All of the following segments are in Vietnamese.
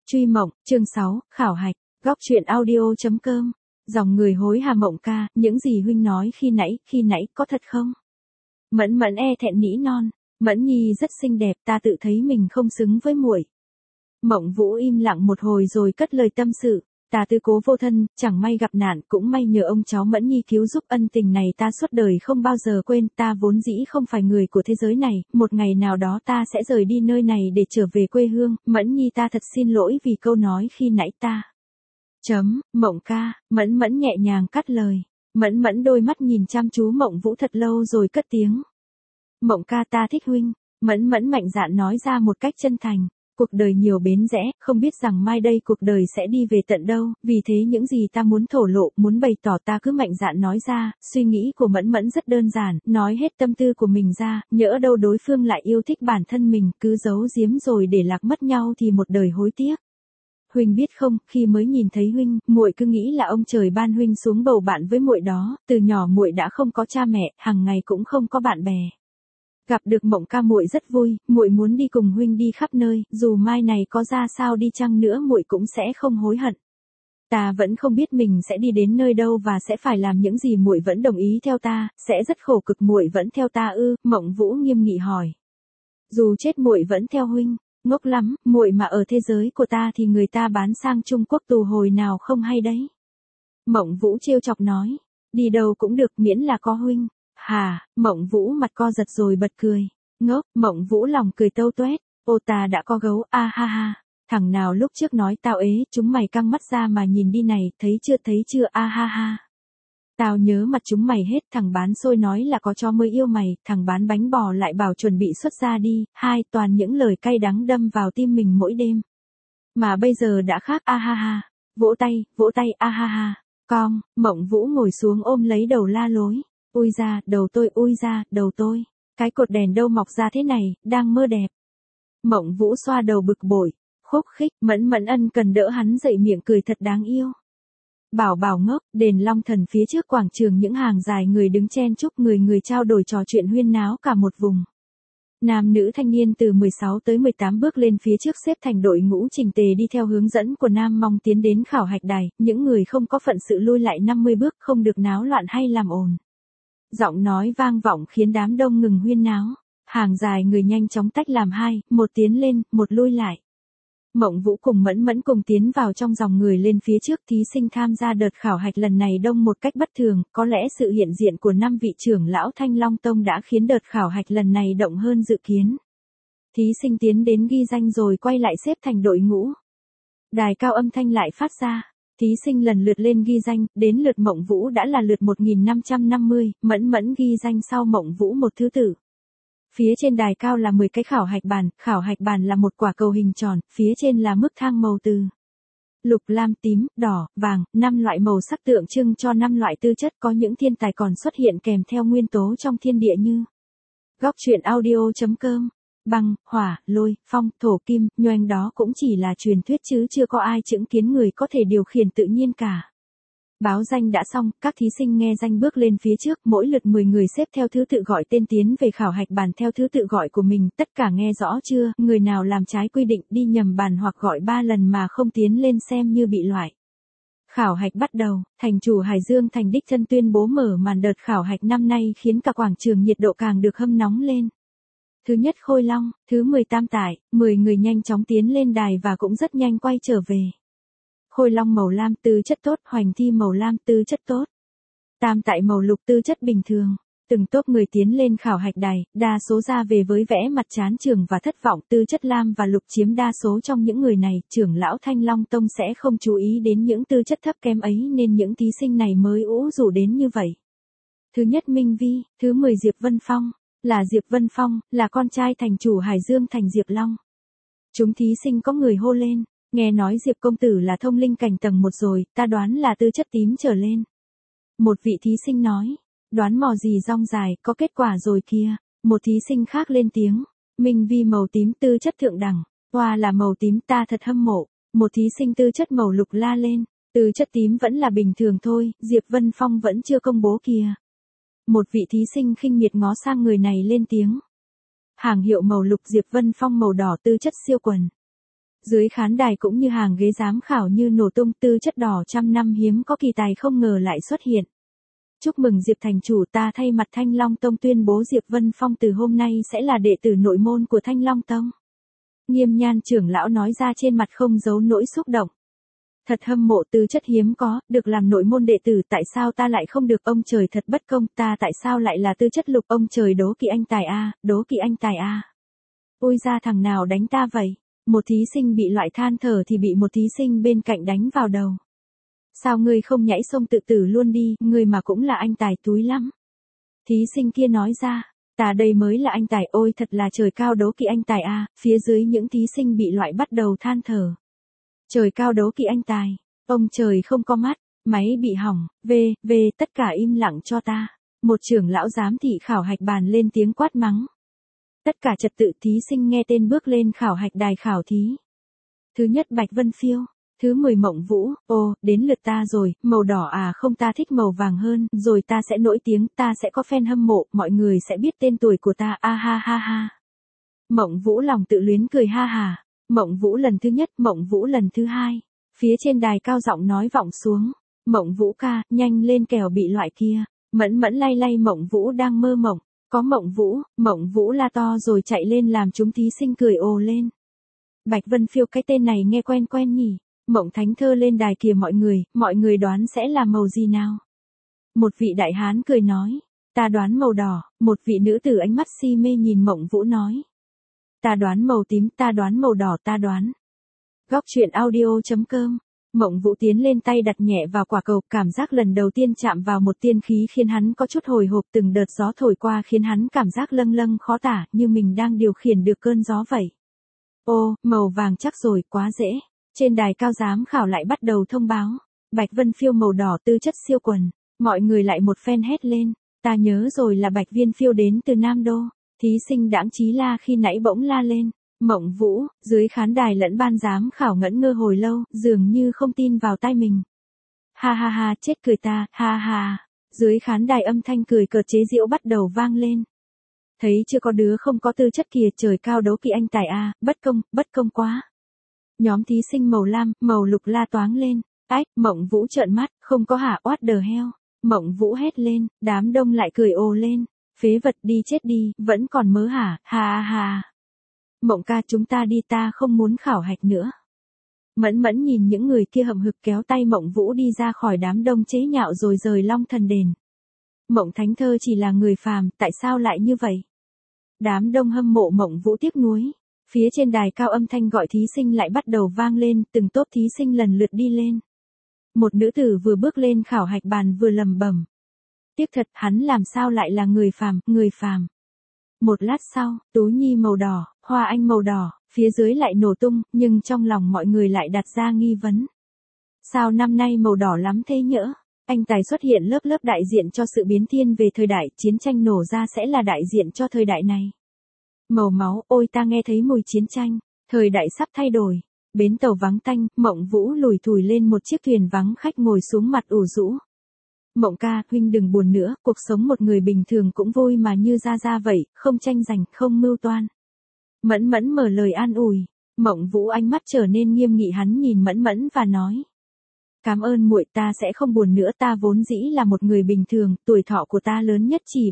Truy mộng, chương 6, khảo hạch, góc truyện audio.com. Dòng người hối hả Mộng ca, những gì huynh nói khi nãy có thật không? Mẫn Mẫn e thẹn nỉ non, Mẫn Nhi rất xinh đẹp, ta tự thấy mình không xứng với muội. Mộng Vũ im lặng một hồi rồi cất lời tâm sự, ta tư cố vô thân, chẳng may gặp nạn, cũng may nhờ ông cháu Mẫn Nhi cứu giúp, ân tình này ta suốt đời không bao giờ quên, ta vốn dĩ không phải người của thế giới này, một ngày nào đó ta sẽ rời đi nơi này để trở về quê hương, Mẫn Nhi ta thật xin lỗi vì câu nói khi nãy ta. Mộng ca, Mẫn Mẫn nhẹ nhàng cắt lời, Mẫn Mẫn đôi mắt nhìn chăm chú Mộng Vũ thật lâu rồi cất tiếng. Mộng ca, ta thích huynh. Mẫn Mẫn mạnh dạn nói ra một cách chân thành. Cuộc đời nhiều bến rẽ, không biết rằng mai đây cuộc đời sẽ đi về tận đâu, vì thế những gì ta muốn thổ lộ, muốn bày tỏ ta cứ mạnh dạn nói ra, suy nghĩ của Mẫn Mẫn rất đơn giản, nói hết tâm tư của mình ra, nhỡ đâu đối phương lại yêu thích bản thân mình, cứ giấu giếm rồi để lạc mất nhau thì một đời hối tiếc. Huynh biết không, khi mới nhìn thấy huynh, muội cứ nghĩ là ông trời ban huynh xuống bầu bạn với muội đó, từ nhỏ muội đã không có cha mẹ, hàng ngày cũng không có bạn bè. Gặp được Mộng ca muội rất vui, muội muốn đi cùng huynh đi khắp nơi, dù mai này có ra sao đi chăng nữa muội cũng sẽ không hối hận. Ta vẫn không biết mình sẽ đi đến nơi đâu và sẽ phải làm những gì, muội vẫn đồng ý theo ta, sẽ rất khổ cực, muội vẫn theo ta ư? Mộng Vũ nghiêm nghị hỏi. Dù chết muội vẫn theo huynh. Ngốc lắm, muội mà ở thế giới của ta thì người ta bán sang Trung Quốc tù hồi nào không hay đấy. Mộng Vũ trêu chọc nói. Đi đâu cũng được miễn là có huynh. Hà, Mộng Vũ mặt co giật rồi bật cười. Ngốc, Mộng Vũ lòng cười tâu tuét. Ô ta đã có gấu, a ha ha. Thằng nào lúc trước nói tao ế, chúng mày căng mắt ra mà nhìn đi này, thấy chưa a ha ha. Tao nhớ mặt chúng mày hết, thằng bán xôi nói là có cho mới yêu mày, thằng bán bánh bò lại bảo chuẩn bị xuất ra đi, hai toàn những lời cay đắng đâm vào tim mình mỗi đêm. Mà bây giờ đã khác a ha ha, vỗ tay a ha ha, con, Mộng Vũ ngồi xuống ôm lấy đầu la lối, ui ra, đầu tôi, ui ra, đầu tôi, cái cột đèn đâu mọc ra thế này, đang mơ đẹp. Mộng Vũ xoa đầu bực bội, khúc khích, Mẫn Mẫn ân cần đỡ hắn dậy, miệng cười thật đáng yêu. Bảo Bảo ngốc, đền Long Thần phía trước quảng trường những hàng dài người đứng chen chúc, người trao đổi trò chuyện huyên náo cả một vùng. Nam nữ thanh niên từ 16 tới 18 bước lên phía trước xếp thành đội ngũ chỉnh tề đi theo hướng dẫn của Nam Mong tiến đến khảo hạch đài, những người không có phận sự lui lại 50 bước, không được náo loạn hay làm ồn. Giọng nói vang vọng khiến đám đông ngừng huyên náo, hàng dài người nhanh chóng tách làm hai, một tiến lên, một lui lại. Mộng Vũ cùng Mẫn Mẫn cùng tiến vào trong dòng người lên phía trước. Thí sinh tham gia đợt khảo hạch lần này đông một cách bất thường, có lẽ sự hiện diện của 5 vị trưởng lão Thanh Long Tông đã khiến đợt khảo hạch lần này động hơn dự kiến. Thí sinh tiến đến ghi danh rồi quay lại xếp thành đội ngũ. Đài cao âm thanh lại phát ra. Thí sinh lần lượt lên ghi danh, đến lượt Mộng Vũ đã là lượt 1550, Mẫn Mẫn ghi danh sau Mộng Vũ một thứ tự. Phía trên đài cao là 10 cái khảo hạch bàn là một quả cầu hình tròn, phía trên là mức thang màu từ lục, lam, tím, đỏ, vàng, 5 loại màu sắc tượng trưng cho 5 loại tư chất, có những thiên tài còn xuất hiện kèm theo nguyên tố trong thiên địa như góc truyện audio.com, băng, hỏa, lôi, phong, thổ, kim, nhoẻng, đó cũng chỉ là truyền thuyết chứ chưa có ai chứng kiến người có thể điều khiển tự nhiên cả. Báo danh đã xong, các thí sinh nghe danh bước lên phía trước, mỗi lượt 10 người xếp theo thứ tự gọi tên tiến về khảo hạch bàn theo thứ tự gọi của mình, tất cả nghe rõ chưa? Người nào làm trái quy định đi nhầm bàn hoặc gọi 3 lần mà không tiến lên xem như bị loại. Khảo hạch bắt đầu, thành chủ Hải Dương Thành đích thân tuyên bố mở màn đợt khảo hạch năm nay khiến cả quảng trường nhiệt độ càng được hâm nóng lên. Thứ nhất Khôi Long, thứ 10 Tam Tải, 10 người nhanh chóng tiến lên đài và cũng rất nhanh quay trở về. Khôi Long màu lam tư chất tốt, Hoành Thi màu lam tư chất tốt. Tam Tại màu lục tư chất bình thường. Từng tốp người tiến lên khảo hạch đài, đa số ra về với vẻ mặt chán chường và thất vọng, tư chất lam và lục chiếm đa số trong những người này, trưởng lão Thanh Long Tông sẽ không chú ý đến những tư chất thấp kém ấy nên những thí sinh này mới ủ rũ đến như vậy. Thứ nhất Minh Vi, thứ 10 Diệp Vân Phong, là Diệp Vân Phong, là con trai thành chủ Hải Dương Thành Diệp Long. Chúng thí sinh có người hô lên. Nghe nói Diệp công tử là thông linh cảnh tầng 1 rồi, ta đoán là tư chất tím trở lên. Một vị thí sinh nói, đoán mò gì rong dài, có kết quả rồi kìa. Một thí sinh khác lên tiếng, Minh Vi màu tím tư chất thượng đẳng, hoa là màu tím, ta thật hâm mộ. Một thí sinh tư chất màu lục la lên, tư chất tím vẫn là bình thường thôi, Diệp Vân Phong vẫn chưa công bố kìa. Một vị thí sinh khinh miệt ngó sang người này lên tiếng, hàng hiệu màu lục Diệp Vân Phong màu đỏ tư chất siêu quần. Dưới khán đài cũng như hàng ghế giám khảo như nổ tung, tư chất đỏ trăm năm hiếm có kỳ tài không ngờ lại xuất hiện. Chúc mừng Diệp thành chủ, ta thay mặt Thanh Long Tông tuyên bố Diệp Vân Phong từ hôm nay sẽ là đệ tử nội môn của Thanh Long Tông. Nghiêm Nhan trưởng lão nói ra, trên mặt không giấu nỗi xúc động. Thật hâm mộ, tư chất hiếm có, được làm nội môn đệ tử, tại sao ta lại không được, ông trời thật bất công, ta tại sao lại là tư chất lục, ông trời đố kỵ anh tài a, đố kỵ anh tài a. Ôi ra thằng nào đánh ta vậy? Một thí sinh bị loại than thở thì bị một thí sinh bên cạnh đánh vào đầu. Sao ngươi không nhảy sông tự tử luôn đi, ngươi mà cũng là anh tài túi lắm. Thí sinh kia nói ra, ta đây mới là anh tài, ôi thật là trời cao đố kỵ anh tài a. Phía dưới những thí sinh bị loại bắt đầu than thở. Trời cao đố kỵ anh tài, ông trời không có mắt, máy bị hỏng, tất cả im lặng cho ta. Một trưởng lão giám thị khảo hạch bàn lên tiếng quát mắng. Tất cả trật tự, thí sinh nghe tên bước lên khảo hạch đài khảo thí. Thứ nhất Bạch Vân Phiêu, thứ 10 Mộng Vũ, ô, đến lượt ta rồi, màu đỏ à, không, ta thích màu vàng hơn, rồi ta sẽ nổi tiếng, ta sẽ có fan hâm mộ, mọi người sẽ biết tên tuổi của ta, a ha ha ha. Mộng Vũ lòng tự luyến cười ha hà. Mộng Vũ lần thứ nhất, Mộng Vũ lần thứ hai. Phía trên đài cao giọng nói vọng xuống. Mộng Vũ ca, nhanh lên kẻo bị loại kia. Mẫn Mẫn lay lay Mộng Vũ đang mơ mộng. Có Mộng Vũ la to rồi chạy lên làm chúng thí sinh cười ồ lên. Bạch Vân Phiêu, cái tên này nghe quen quen nhỉ. Mộng Thánh Thơ lên đài kìa mọi người đoán sẽ là màu gì nào? Một vị đại hán cười nói. Ta đoán màu đỏ, một vị nữ tử ánh mắt si mê nhìn Mộng Vũ nói. Ta đoán màu tím, ta đoán màu đỏ, ta đoán. Góc truyện audio.com. Mộng Vũ tiến lên tay đặt nhẹ vào quả cầu, cảm giác lần đầu tiên chạm vào một tiên khí khiến hắn có chút hồi hộp, từng đợt gió thổi qua khiến hắn cảm giác lâng lâng khó tả, như mình đang điều khiển được cơn gió vậy. Ô, màu vàng chắc rồi, quá dễ. Trên đài cao giám khảo lại bắt đầu thông báo. Bạch Vân Phiêu màu đỏ, tư chất siêu quần. Mọi người lại một phen hét lên. Ta nhớ rồi, là Bạch Viên Phiêu đến từ Nam Đô. Thí sinh Đãng Chí La khi nãy bỗng la lên. Mộng Vũ, dưới khán đài lẫn ban giám khảo ngẩn ngơ hồi lâu, dường như không tin vào tai mình. Ha ha ha, chết cười ta, ha ha. Dưới khán đài âm thanh cười cợt chế giễu bắt đầu vang lên. Thấy chưa, có đứa không có tư chất kìa, trời cao đố kỵ anh tài a, bất công quá. Nhóm thí sinh màu lam, màu lục la toáng lên. Ách, Mộng Vũ trợn mắt, không có hả, what the hell. Mộng Vũ hét lên, đám đông lại cười ồ lên. Phế vật, đi chết đi, vẫn còn mớ hả, ha ha. Mộng ca, chúng ta đi, ta không muốn khảo hạch nữa. Mẫn Mẫn nhìn những người kia hậm hực kéo tay Mộng Vũ đi ra khỏi đám đông chế nhạo rồi rời Long Thần Đền. Mộng Thánh Thơ chỉ là người phàm, tại sao lại như vậy? Đám đông hâm mộ Mộng Vũ tiếc nuối. Phía trên đài cao âm thanh gọi thí sinh lại bắt đầu vang lên, từng tốp thí sinh lần lượt đi lên. Một nữ tử vừa bước lên khảo hạch bàn vừa lẩm bẩm. Tiếc thật, hắn làm sao lại là người phàm. Một lát sau, Tú Nhi màu đỏ, Hoa Anh màu đỏ, phía dưới lại nổ tung, nhưng trong lòng mọi người lại đặt ra nghi vấn. Sao năm nay màu đỏ lắm thế nhỡ? Anh tài xuất hiện lớp đại diện cho sự biến thiên về thời đại, chiến tranh nổ ra sẽ là đại diện cho thời đại này. Màu máu, ôi ta nghe thấy mùi chiến tranh, thời đại sắp thay đổi. Bến tàu vắng tanh, Mộng Vũ lủi thủi lên một chiếc thuyền vắng khách ngồi xuống mặt ủ rũ. Mộng ca, huynh đừng buồn nữa, cuộc sống một người bình thường cũng vui mà, như ra vậy, không tranh giành, không mưu toan. Mẫn Mẫn mở lời an ủi. Mộng Vũ ánh mắt trở nên nghiêm nghị, hắn nhìn Mẫn Mẫn và nói. Cảm ơn muội, ta sẽ không buồn nữa, ta vốn dĩ là một người bình thường, tuổi thọ của ta lớn nhất chỉ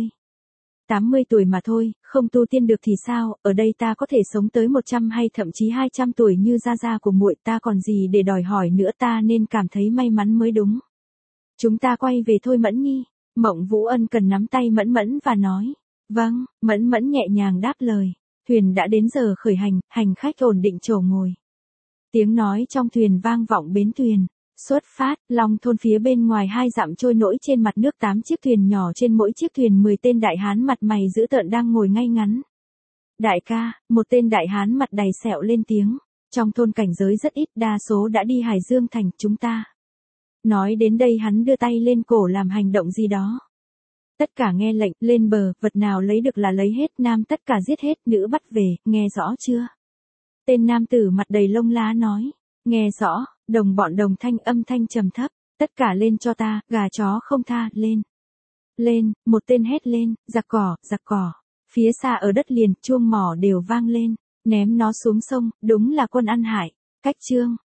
80 tuổi mà thôi, không tu tiên được thì sao, ở đây ta có thể sống tới 100 hay thậm chí 200 tuổi như gia của muội, ta còn gì để đòi hỏi nữa, ta nên cảm thấy may mắn mới đúng. Chúng ta quay về thôi Mẫn Nhi. Mộng Vũ ân cần nắm tay Mẫn Mẫn và nói. Vâng, Mẫn Mẫn nhẹ nhàng đáp lời. Thuyền đã đến giờ khởi hành, hành khách ổn định chỗ ngồi. Tiếng nói trong thuyền vang vọng bến thuyền. Xuất phát, Long thôn phía bên ngoài 2 dặm trôi nổi trên mặt nước, 8 chiếc thuyền nhỏ, trên mỗi chiếc thuyền 10 tên đại hán mặt mày dữ tợn đang ngồi ngay ngắn. Đại ca, một tên đại hán mặt đầy sẹo lên tiếng. Trong thôn cảnh giới rất ít, đa số đã đi Hải Dương thành, chúng ta. Nói đến đây hắn đưa tay lên cổ làm hành động gì đó. Tất cả nghe lệnh, lên bờ, vật nào lấy được là lấy hết, nam tất cả giết hết, nữ bắt về, nghe rõ chưa? Tên nam tử mặt đầy lông lá nói. Nghe rõ, đồng bọn đồng thanh, âm thanh trầm thấp. Tất cả lên cho ta, gà chó không tha, lên. Lên, một tên hét lên, giặc cỏ. Phía xa ở đất liền, chuông mỏ đều vang lên. Ném nó xuống sông, đúng là quân ăn hại. Cách chương